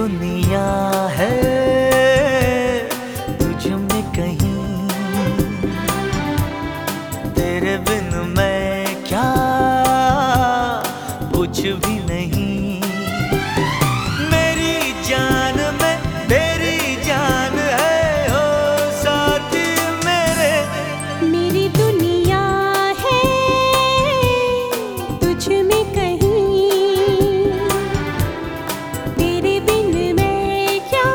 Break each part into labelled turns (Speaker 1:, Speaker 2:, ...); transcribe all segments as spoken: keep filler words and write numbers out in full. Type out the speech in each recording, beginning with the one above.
Speaker 1: दुनिया है तुझ में कहीं, तेरे बिन मैं क्या कुछ भी नहीं। मेरी जान में तेरी जान है ओ साथी मेरे।
Speaker 2: मेरी दुनिया है तुझ में कहीं, तेरे बिन मैं क्या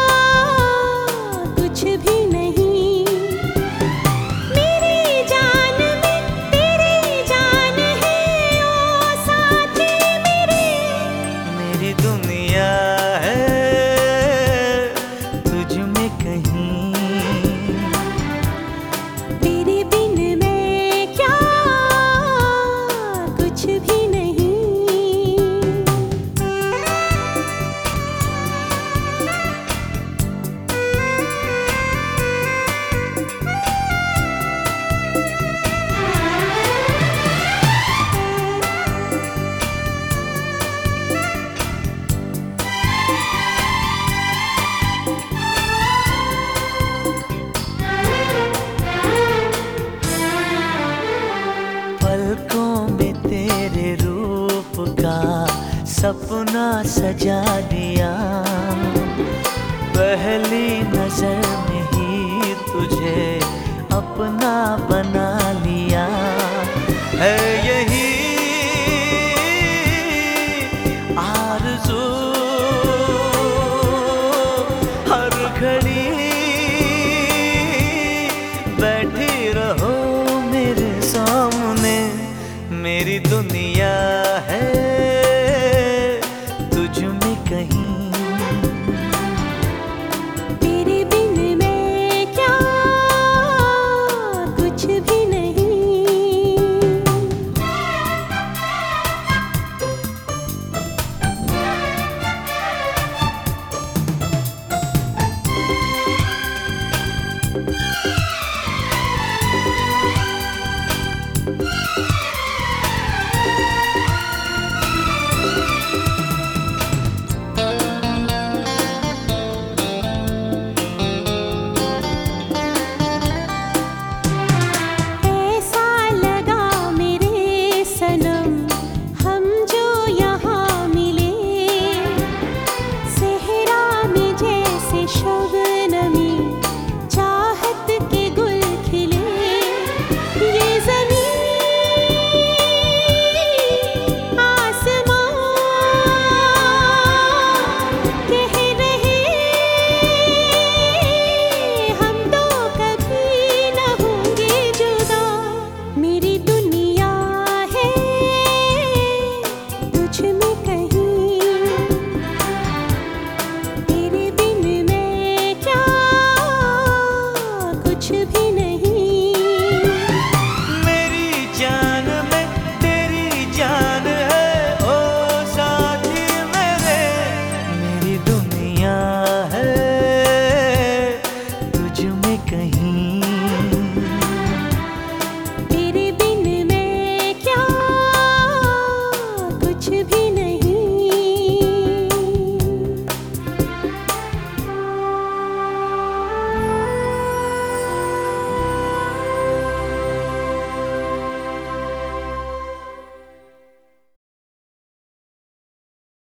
Speaker 2: कुछ भी नहीं। मेरी जान में तेरी जान है ओ साथी मेरे।
Speaker 1: मेरी दुनिया है तुझ में कहीं,
Speaker 2: तेरे बिन मैं क्या कुछ भी नहीं।
Speaker 1: पलकों में तेरे रूप का सपना सजा दिया। पहली नजर में ही तुझे अपना बना लिया। है यही आरज़ू हर घड़ी बैठी रहो मेरे सामने। मेरी दुनिया है तुझ में कहीं,
Speaker 2: तेरे बिन मैं क्या कुछ भी नहीं। ऐसा लगा मेरे सनम हम जो यहाँ मिले, सहरा में जैसे शबनमी चाहत के गुल खिले। ये ज़मीं आसमां कह रहे हम तो कभी न होंगे जुदा। मेरी दुनिया है तुझ में कहीं, तेरे बिन मैं क्या कुछ भी नहीं।